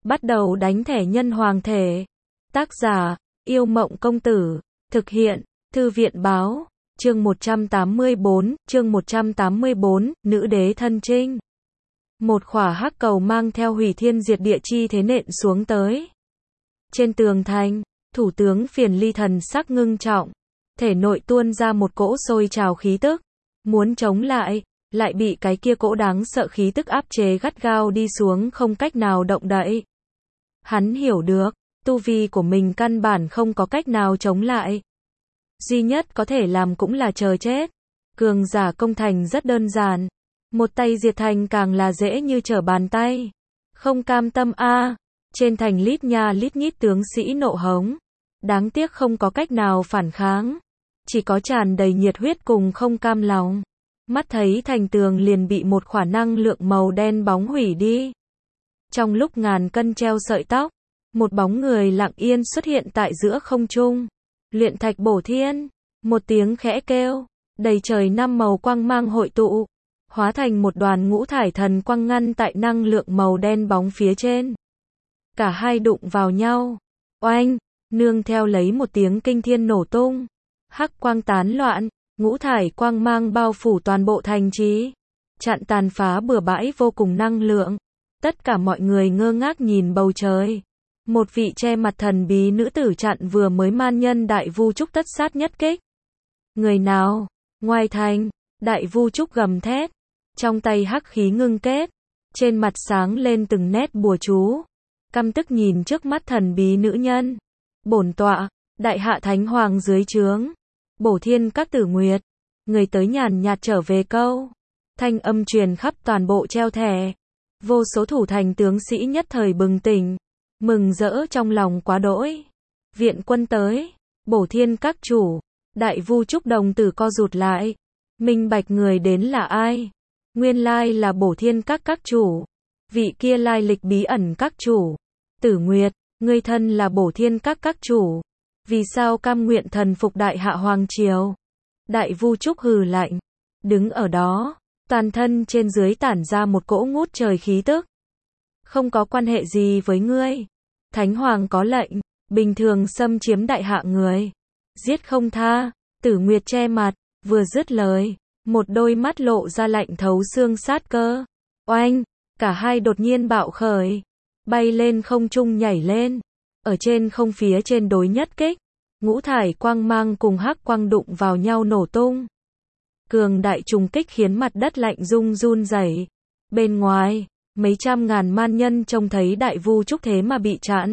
Bắt đầu đánh thẻ nhân hoàng thể. Tác giả, Yêu Mộng Công Tử. Thực hiện, Thư viện Báo. Chương 184, Nữ đế thân trinh. Một khỏa hắc cầu mang theo hủy thiên diệt địa chi thế nện xuống tới. Trên tường thành, thủ tướng Phiền Ly thần sắc ngưng trọng, thể nội tuôn ra một cỗ sôi trào khí tức, muốn chống lại, lại bị cái kia cỗ đáng sợ khí tức áp chế gắt gao đi xuống, không cách nào động đậy. Hắn hiểu được, tu vi của mình căn bản không có cách nào chống lại. Duy nhất có thể làm cũng là chờ chết. Cường giả công thành rất đơn giản, một tay diệt thành càng là dễ như trở bàn tay. Không cam tâm a. Trên thành lít nha lít nhít tướng sĩ nộ hống. Đáng tiếc không có cách nào phản kháng, chỉ có tràn đầy nhiệt huyết cùng không cam lòng. Mắt thấy thành tường liền bị một khỏa năng lượng màu đen bóng hủy đi. Trong lúc ngàn cân treo sợi tóc, một bóng người lặng yên xuất hiện tại giữa không trung. Luyện thạch bổ thiên, một tiếng khẽ kêu, đầy trời năm màu quang mang hội tụ, hóa thành một đoàn ngũ thải thần quang ngăn tại năng lượng màu đen bóng phía trên. Cả hai đụng vào nhau, oanh, nương theo lấy một tiếng kinh thiên nổ tung, hắc quang tán loạn, ngũ thải quang mang bao phủ toàn bộ thành trì, chặn tàn phá bừa bãi vô cùng năng lượng. Tất cả mọi người ngơ ngác nhìn bầu trời. Một vị che mặt thần bí nữ tử chặn vừa mới man nhân Đại Vu Trúc tất sát nhất kích. Người nào? Ngoài thành, Đại Vu Trúc gầm thét, trong tay hắc khí ngưng kết, trên mặt sáng lên từng nét bùa chú, căm tức nhìn trước mắt thần bí nữ nhân. Bổn tọa, Đại Hạ Thánh Hoàng dưới trướng, Bổ Thiên Các Tử Nguyệt, người tới nhàn nhạt trở về câu. Thanh âm truyền khắp toàn bộ treo thẻ. Vô số thủ thành tướng sĩ nhất thời bừng tỉnh, mừng rỡ trong lòng quá đỗi. Viện quân tới, Bổ Thiên Các chủ, Đại Vu Trúc đồng tử co rụt lại, minh bạch người đến là ai. Nguyên lai là Bổ Thiên Các các chủ, vị kia lai lịch bí ẩn các chủ. Tử Nguyệt, ngươi thân là Bổ Thiên Các các chủ, vì sao cam nguyện thần phục Đại Hạ Hoàng Triều? Đại Vu Trúc hừ lạnh, đứng ở đó, toàn thân trên dưới tản ra một cỗ ngút trời khí tức. Không có quan hệ gì với ngươi. Thánh Hoàng có lệnh, bình thường xâm chiếm Đại Hạ người, giết không tha. Tử Nguyệt che mặt, vừa dứt lời, một đôi mắt lộ ra lạnh thấu xương sát cơ. Oanh, cả hai đột nhiên bạo khởi, bay lên không trung nhảy lên. Ở trên không phía trên đối nhất kích, ngũ thải quang mang cùng hắc quang đụng vào nhau nổ tung. Cường đại trùng kích khiến mặt đất lạnh run rẩy. Bên ngoài, mấy trăm ngàn man nhân trông thấy Đại Vu Trúc thế mà bị chặn,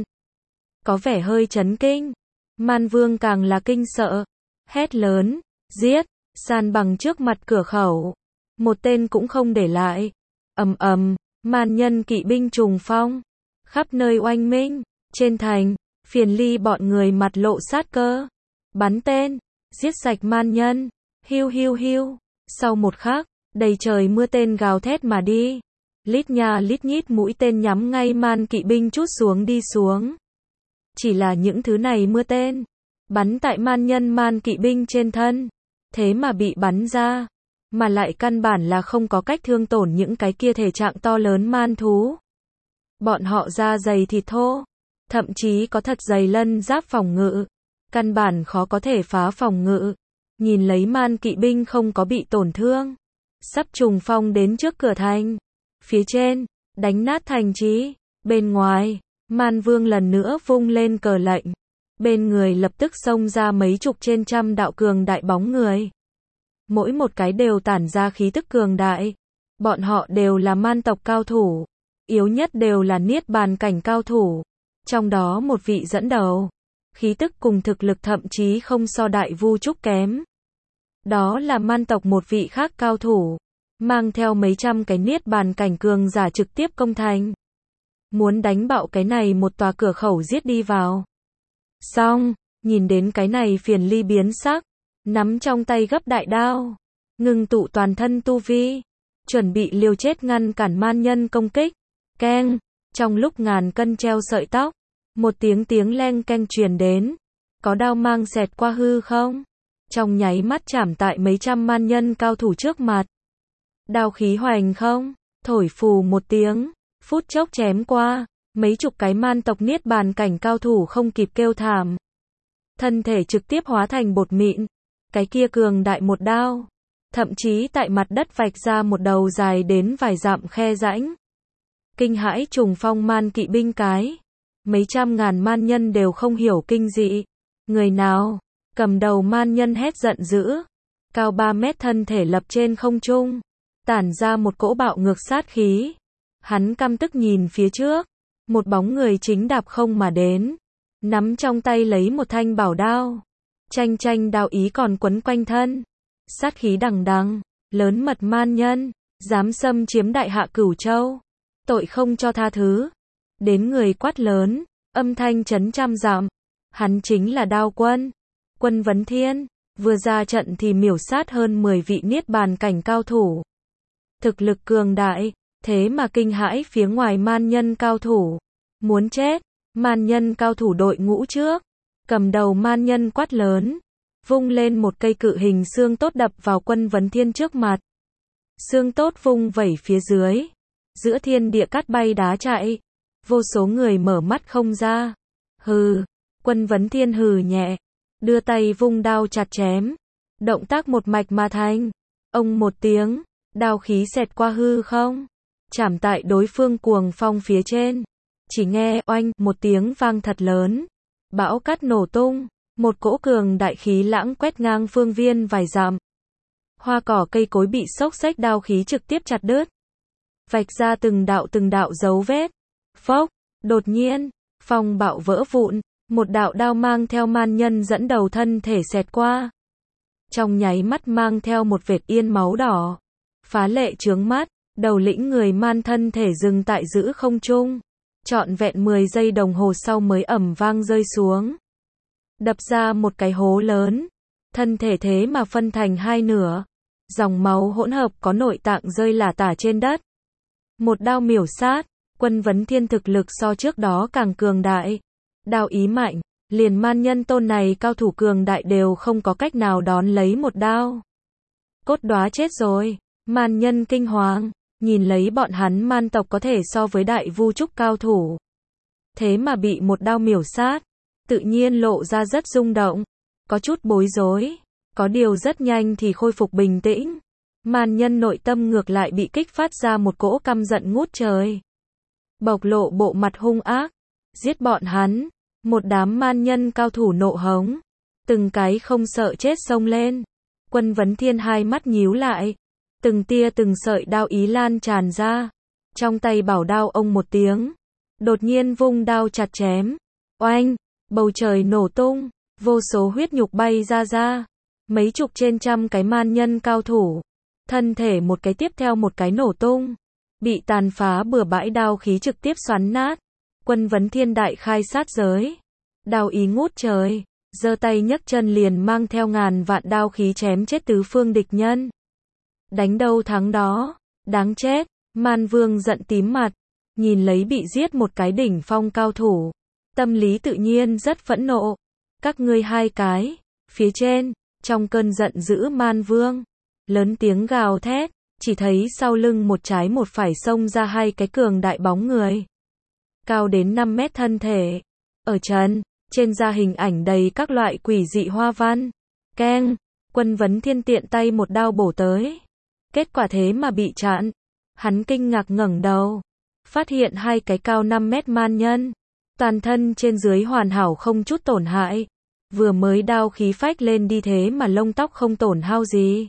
có vẻ hơi chấn kinh. Man Vương càng là kinh sợ, hét lớn, giết, san bằng trước mặt cửa khẩu, một tên cũng không để lại. Ầm ầm, man nhân kỵ binh trùng phong, khắp nơi oanh minh. Trên thành, Phiền Ly bọn người mặt lộ sát cơ, bắn tên, giết sạch man nhân. Hiu hiu hiu. Sau một khắc, đầy trời mưa tên gào thét mà đi. Lít nha lít nhít mũi tên nhắm ngay man kỵ binh trút xuống đi xuống. Chỉ là những thứ này mưa tên, bắn tại man kỵ binh trên thân, thế mà bị bắn ra, mà lại căn bản là không có cách thương tổn những cái kia thể trạng to lớn man thú. Bọn họ da dày thịt thô, thậm chí có thật dày lân giáp phòng ngự, căn bản khó có thể phá phòng ngự. Nhìn lấy man kỵ binh không có bị tổn thương, sắp trùng phong đến trước cửa thành. Phía trên, đánh nát thành trì. Bên ngoài, Man Vương lần nữa vung lên cờ lệnh. Bên người lập tức xông ra mấy chục trên trăm đạo cường đại bóng người. Mỗi một cái đều tản ra khí tức cường đại. Bọn họ đều là man tộc cao thủ, yếu nhất đều là niết bàn cảnh cao thủ. Trong đó một vị dẫn đầu, khí tức cùng thực lực thậm chí không so Đại Vu Trúc kém. Đó là man tộc một vị khác cao thủ, mang theo mấy trăm cái niết bàn cảnh cường giả trực tiếp công thành. Muốn đánh bạo cái này một tòa cửa khẩu giết đi vào. Xong, nhìn đến cái này Phiền Ly biến sắc, nắm trong tay gấp đại đao, ngưng tụ toàn thân tu vi, chuẩn bị liều chết ngăn cản man nhân công kích. Keng, trong lúc ngàn cân treo sợi tóc, một tiếng leng keng truyền đến, có đao mang xẹt qua hư không, trong nháy mắt chạm tại mấy trăm man nhân cao thủ trước mặt. Đao khí hoành không, thổi phù một tiếng, phút chốc chém qua, Mấy chục cái man tộc niết bàn cảnh cao thủ không kịp kêu thảm. Thân thể trực tiếp hóa thành bột mịn. Cái kia cường đại một đao. Thậm chí tại mặt đất vạch ra một đầu dài đến vài dặm khe rãnh. Kinh hãi trùng phong man kỵ binh cái. Mấy trăm ngàn man nhân đều không hiểu kinh dị. Người nào? Cầm đầu man nhân hét giận dữ. Cao 3 mét thân thể lập trên không trung. Tản ra một cỗ bạo ngược sát khí. Hắn căm tức nhìn phía trước. Một bóng người chính đạp không mà đến. Nắm trong tay lấy một thanh bảo đao. Chanh chanh đao ý còn quấn quanh thân. Sát khí đằng đằng. Lớn mật man nhân. Dám xâm chiếm đại hạ Cửu Châu. Tội không cho tha thứ. Đến người quát lớn. Âm thanh chấn trăm dặm. Hắn chính là Đao Quân. Quân Vấn Thiên. Vừa ra trận thì miểu sát hơn 10 vị niết bàn cảnh cao thủ. Thực lực cường đại. Thế mà kinh hãi phía ngoài man nhân cao thủ. Muốn chết. Man nhân cao thủ đội ngũ trước. Cầm đầu man nhân quát lớn. Vung lên một cây cự hình xương tốt đập vào Quân Vấn Thiên trước mặt. Xương tốt vung vẩy phía dưới. Giữa thiên địa cát bay đá chạy. Vô số người mở mắt không ra. Hừ. Quân Vấn Thiên hừ nhẹ. Đưa tay vung đao chặt chém. Động tác một mạch mà thành. Ông một tiếng. Đao khí xẹt qua hư không. Chạm tại đối phương cuồng phong phía trên. Chỉ nghe oanh một tiếng vang thật lớn. Bão cát nổ tung. Một cỗ cường đại khí lãng quét ngang phương viên vài dặm. Hoa cỏ cây cối bị xốc xếch đao khí trực tiếp chặt đứt. Vạch ra từng đạo dấu vết. Phốc. Đột nhiên. Phong bạo vỡ vụn. Một đạo đao mang theo man nhân dẫn đầu thân thể xẹt qua. Trong nháy mắt mang theo một vệt yên máu đỏ. Phá lệ chướng mắt. Đầu lĩnh người man thân thể dừng tại giữa không trung. Trọn vẹn 10 giây đồng hồ sau mới ầm vang rơi xuống. Đập ra một cái hố lớn. Thân thể thế mà phân thành hai nửa. Dòng máu hỗn hợp có nội tạng rơi lả tả trên đất. Một đao miểu sát. Quân Vấn Thiên thực lực so trước đó càng cường đại. Đao ý mạnh. Liền man nhân tôn này cao thủ cường đại đều không có cách nào đón lấy một đao. Cốt đóa chết rồi. Man nhân kinh hoàng. Nhìn lấy bọn hắn man tộc có thể so với đại vu trúc cao thủ. Thế mà bị một đao miểu sát. Tự nhiên lộ ra rất rung động. Có chút bối rối. Có điều rất nhanh thì khôi phục bình tĩnh. Man nhân nội tâm ngược lại bị kích phát ra một cỗ căm giận ngút trời. Bộc lộ bộ mặt hung ác. Giết bọn hắn. Một đám man nhân cao thủ nộ hống. Từng cái không sợ chết xông lên. Quân Vấn Thiên hai mắt nhíu lại. Từng tia từng sợi đao ý lan tràn ra. Trong tay bảo đao ông một tiếng. Đột nhiên vung đao chặt chém. Oanh. Bầu trời nổ tung. Vô số huyết nhục bay ra. Mấy chục trên trăm cái man nhân cao thủ. Thân thể một cái tiếp theo một cái nổ tung. Bị tàn phá bừa bãi đao khí trực tiếp xoắn nát. Quân Vấn Thiên đại khai sát giới. Đao ý ngút trời. Giơ tay nhấc chân liền mang theo ngàn vạn đao khí chém chết tứ phương địch nhân. Đánh đâu thắng đó. Đáng chết. Man Vương giận tím mặt. Nhìn lấy bị giết một cái đỉnh phong cao thủ. Tâm lý tự nhiên rất phẫn nộ. Các ngươi hai cái. Phía trên. Trong cơn giận dữ Man Vương. Lớn tiếng gào thét. Chỉ thấy sau lưng một trái một phải xông ra hai cái cường đại bóng người. Cao đến 5 mét thân thể. Ở trần. Trên da hình ảnh đầy các loại quỷ dị hoa văn. Keng. Quân Vấn Thiên tiện tay một đao bổ tới. Kết quả thế mà bị chặn. Hắn kinh ngạc ngẩng đầu. Phát hiện hai cái cao 5 mét man nhân. Toàn thân trên dưới hoàn hảo không chút tổn hại. Vừa mới đao khí phách lên đi thế mà lông tóc không tổn hao gì.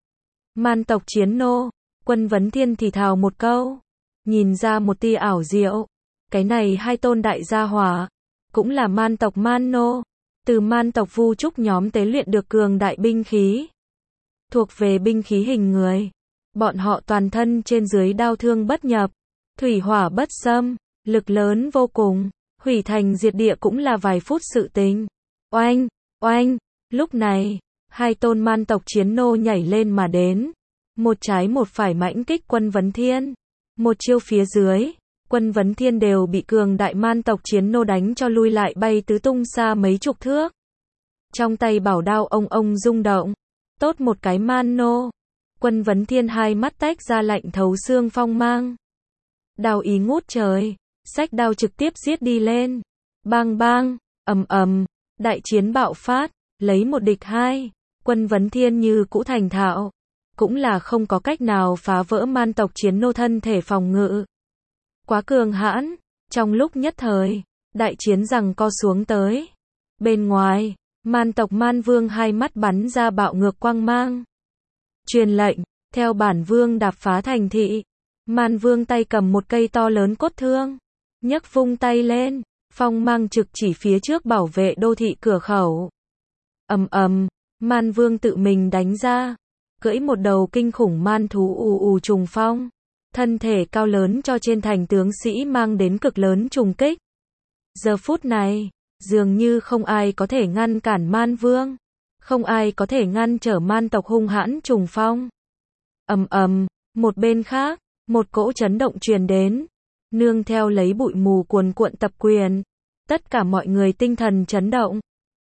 Man tộc chiến nô. Quân Vấn Thiên thì thào một câu. Nhìn ra một tia ảo diệu. Cái này hai tôn đại gia hỏa. Cũng là man tộc man nô. Từ man tộc vu trúc nhóm tế luyện được cường đại binh khí. Thuộc về binh khí hình người. Bọn họ toàn thân trên dưới đao thương bất nhập. Thủy hỏa bất xâm. Lực lớn vô cùng. Hủy thành diệt địa cũng là vài phút sự tình. Oanh, oanh. Lúc này, hai tôn man tộc chiến nô nhảy lên mà đến. Một trái một phải mãnh kích Quân Vấn Thiên. Một chiêu phía dưới. Quân Vấn Thiên đều bị cường đại man tộc chiến nô đánh cho lui lại bay tứ tung xa mấy chục thước. Trong tay bảo đao ông rung động. Tốt một cái man nô. Quân Vấn Thiên hai mắt tách ra lạnh thấu xương phong mang. Đao ý ngút trời. xách đao trực tiếp giết đi lên. Bang bang, ầm ầm, đại chiến bạo phát, lấy một địch hai, quân Vấn Thiên như cũ thành thạo, cũng là không có cách nào phá vỡ man tộc chiến nô thân thể phòng ngự. Quá cường hãn, trong lúc nhất thời, đại chiến giằng co xuống tới. Bên ngoài, man tộc Man Vương hai mắt bắn ra bạo ngược quang mang. Truyền lệnh, theo bản vương đạp phá thành thị. Man Vương tay cầm một cây to lớn cốt thương, nhấc vung tay lên, phong mang trực chỉ phía trước bảo vệ đô thị cửa khẩu. Ầm ầm, Man Vương tự mình đánh ra, cưỡi một đầu kinh khủng man thú ù ù trùng phong, thân thể cao lớn cho trên thành tướng sĩ mang đến cực lớn trùng kích. Giờ phút này, dường như không ai có thể ngăn cản Man Vương, không ai có thể ngăn trở man tộc hung hãn trùng phong. Ầm ầm, một bên khác, một cỗ chấn động truyền đến, nương theo lấy bụi mù cuồn cuộn tập quyền. Tất cả mọi người tinh thần chấn động.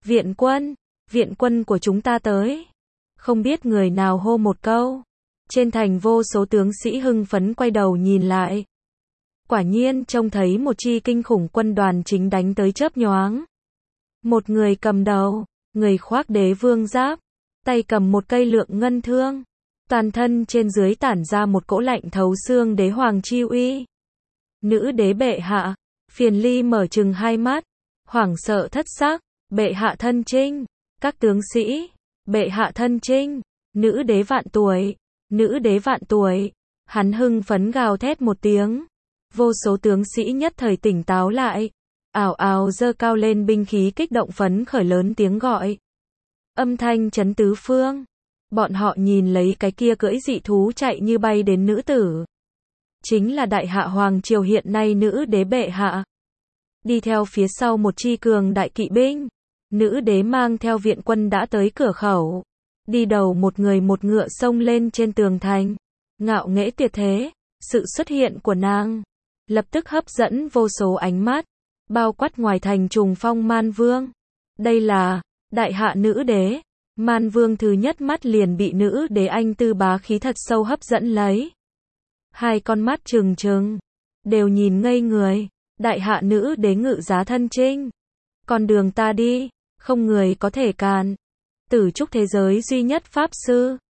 Viện quân của chúng ta tới. Không biết người nào hô một câu. Trên thành vô số tướng sĩ hưng phấn quay đầu nhìn lại. Quả nhiên trông thấy một chi kinh khủng quân đoàn chính đánh tới chớp nhoáng. Một người cầm đầu, người khoác đế vương giáp, tay cầm một cây lượng ngân thương. Toàn thân trên dưới tản ra một cỗ lạnh thấu xương đế hoàng chi uy. Nữ đế bệ hạ, Phiền Ly mở trừng hai mắt, hoảng sợ thất sắc, bệ hạ thân chinh, các tướng sĩ, bệ hạ thân chinh, nữ đế vạn tuổi, nữ đế vạn tuổi. Hắn hưng phấn gào thét một tiếng, vô số tướng sĩ nhất thời tỉnh táo lại, ào ào giơ cao lên binh khí kích động phấn khởi lớn tiếng gọi. Âm thanh chấn tứ phương. Bọn họ nhìn lấy cái kia cưỡi dị thú chạy như bay đến nữ tử. Chính là đại hạ hoàng triều hiện nay nữ đế bệ hạ. Đi theo phía sau một chi cường đại kỵ binh. Nữ đế mang theo viện quân đã tới cửa khẩu. Đi đầu một người một ngựa xông lên trên tường thành. Ngạo nghễ tuyệt thế. Sự xuất hiện của nàng lập tức hấp dẫn vô số ánh mắt. Bao quát ngoài thành trùng phong Man Vương. Đây là đại hạ nữ đế. Man Vương thứ nhất mắt liền bị nữ đế anh tư bá khí thật sâu hấp dẫn lấy. Hai con mắt trừng trừng, đều nhìn ngây người. Đại hạ nữ đế ngự giá thân chinh. Con đường ta đi, không người có thể cản. Tử trúc thế giới duy nhất pháp sư,